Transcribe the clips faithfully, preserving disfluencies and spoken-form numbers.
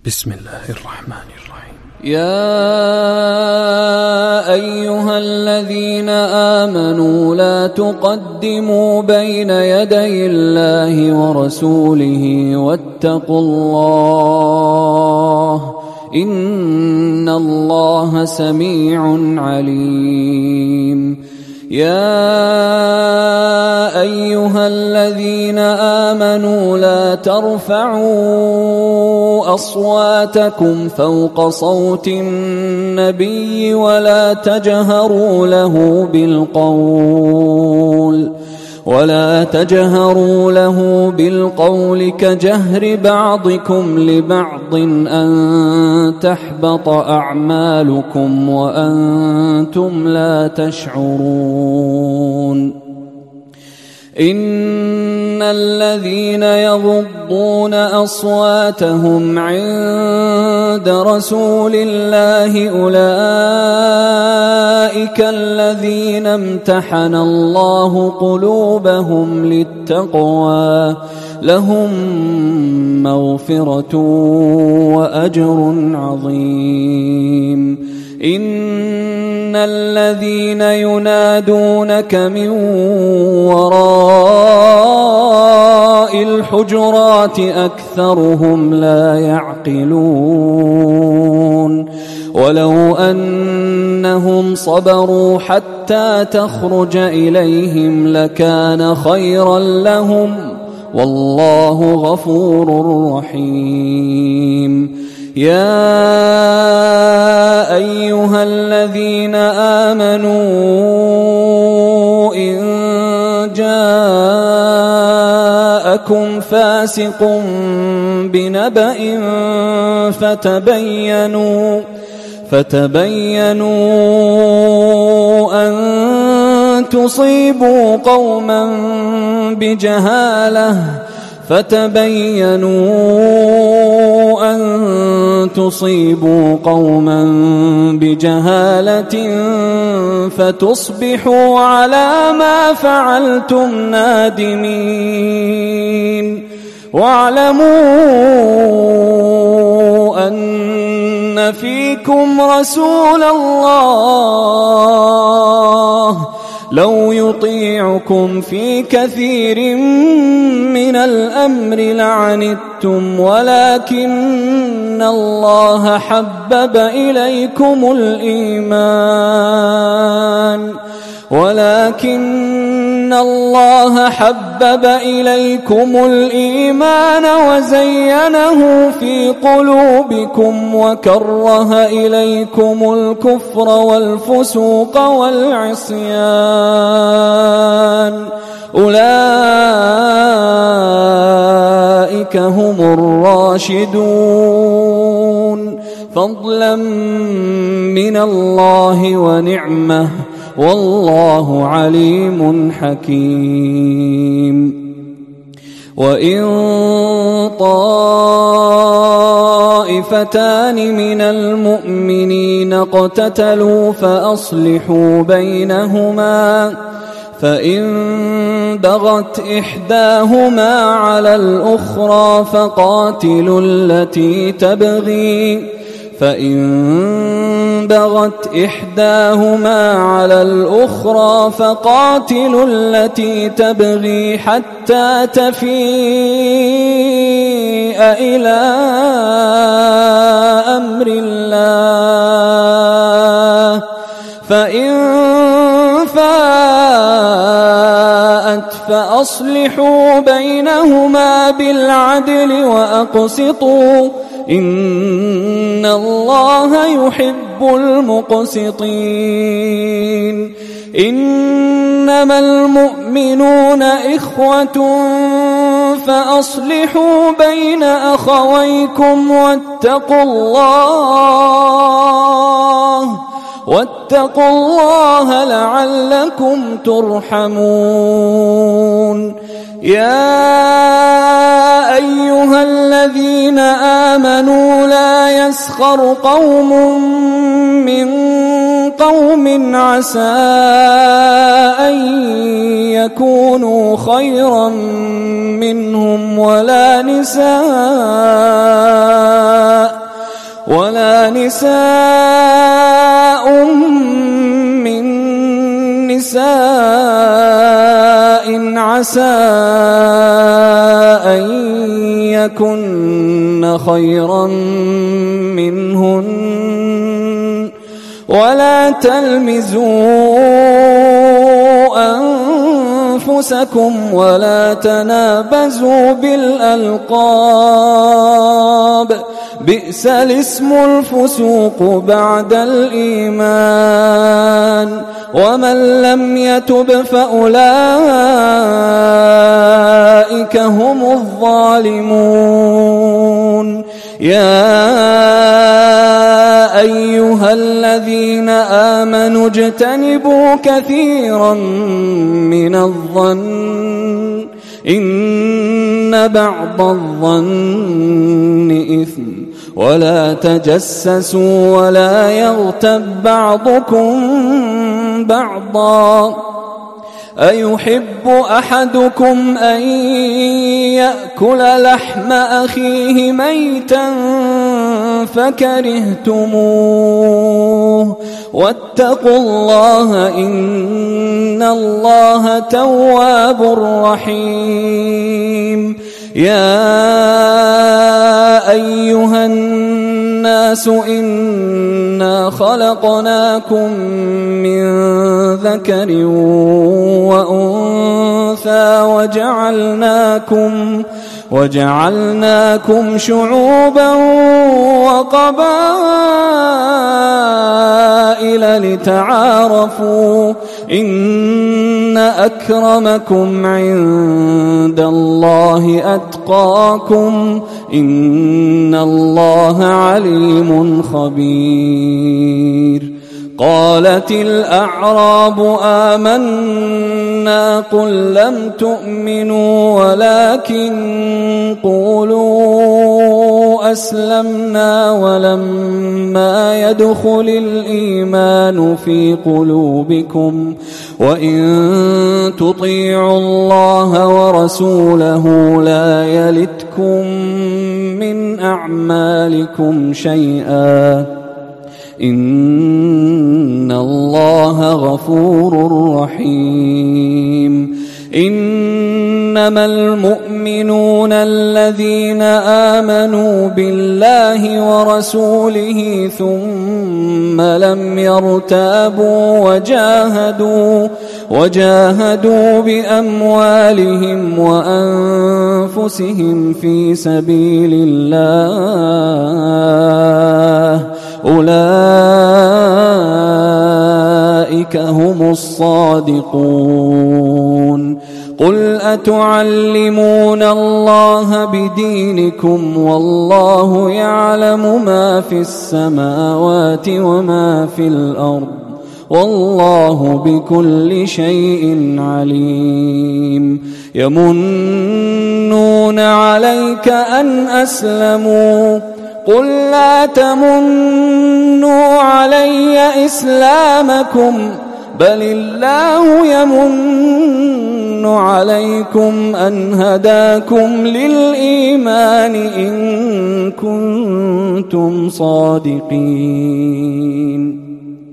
بسم الله الرحمن الرحيم. يا أيها الذين آمنوا لا تقدموا بين يدي الله ورسوله واتقوا الله إن الله سميع عليم. يا أيها الذين آمنوا لا ترفعوا أصواتكم فوق صوت النبي ولا تجهروا له بالقول ولا تجهروا له بالقول كجهر بعضكم لبعض أن تحبط أعمالكم وأنتم لا تشعرون. إن الذين يغضون أصواتهم عند رسول الله أولئك الذين امتحن الله قلوبهم للتقوى لهم مغفرة وأجر عظيم. إن الذين ينادونك من وراء الحجرات أكثرهم لا يعقلون. ولو أنهم صبروا حتى تخرج إليهم لكان خيرا لهم والله غفور رحيم. يا أيها الذين آمنوا إن جاءكم فاسق بنبأ فتبينوا فتبينوا أن تصيبوا قوما بجهالة فتبينوا أن تصيبوا قوما بجهالة فتصبحوا على ما فعلتم نادمين. واعلموا أن فيكم رسول الله لو يطيعكم في كثير من الأمر لعنتم ولكن الله حبب إليكم الإيمان ولكن الله حبب إليكم الإيمان وزينه في قلوبكم وكره إليكم الكفر والفسوق والعصيان أولئك هم الراشدون فضلا من الله ونعمة والله عليم حكيم. وإن طائفتان من المؤمنين اقتتلوا فأصلحوا بينهما فإن بغت إحداهما على الأخرى فقاتلوا التي تبغي فإن بغت إحداهما على الأخرى فقاتلوا التي تبغي حتى تفيء إلى أمر الله فإن فاءت فأصلحوا بينهما بالعدل وأقسطوا إن الله يحب المقسطين. إنما المؤمنون إخوة فأصلحوا بين أخويكم واتقوا الله واتقوا الله لعلكم ترحمون. يا أيها الذين آمنوا لا يسخر قوم من قوم عسى أن يكونوا خيرا منهم ولا نساء نساء من نساء عسى أن يكن خيرا منهن ولا تلمزوا أنفسكم ولا تنابزوا بالألقاب بئس الاسم الفسوق بعد الإيمان ومن لم يتب فأولئك هم الظالمون. يا أيها الذين آمنوا اجتنبوا كثيرا من الظن إن بعض الظن إثم ولا تجسسوا ولا يغتب بعضكم بعضا أيحب أحدكم أن يأكل لحم أخيه ميتا فكرهتموه واتقوا الله إن الله تواب رحيم. يا أيها الناس إنا خلقناكم من ذكر وأنثى وجعلناكم وجعلناكم شعوبا وقبائل لتعارفوا إن أكرمكم عند الله أتقاكم إن الله عليم خبير. قالت الأعراب آمنا قل لم تؤمنوا ولكن قولوا أسلمنا ولما يدخل الإيمان في قلوبكم وإن تطيعوا الله ورسوله لا يلتكم من أعمالكم شيئا إن الله غفور رحيم. إنما المؤمنون الذين آمنوا بالله ورسوله ثم لم يرتابوا وجاهدوا وجاهدوا بأموالهم وأنفسهم في سبيل الله أولئك هم الصادقون. قل أتعلمون الله بدينكم والله يعلم ما في السماوات وما في الأرض والله بكل شيء عليم. يمنون عليك أن أسلموا قل لا تمنوا علي إسلامكم بل الله يمن عليكم أن هداكم للإيمان إن كنتم صادقين.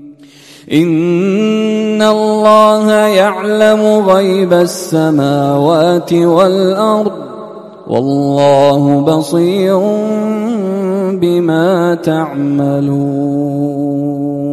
إن الله يعلم غيب السماوات والأرض والله بصير بما تعملون.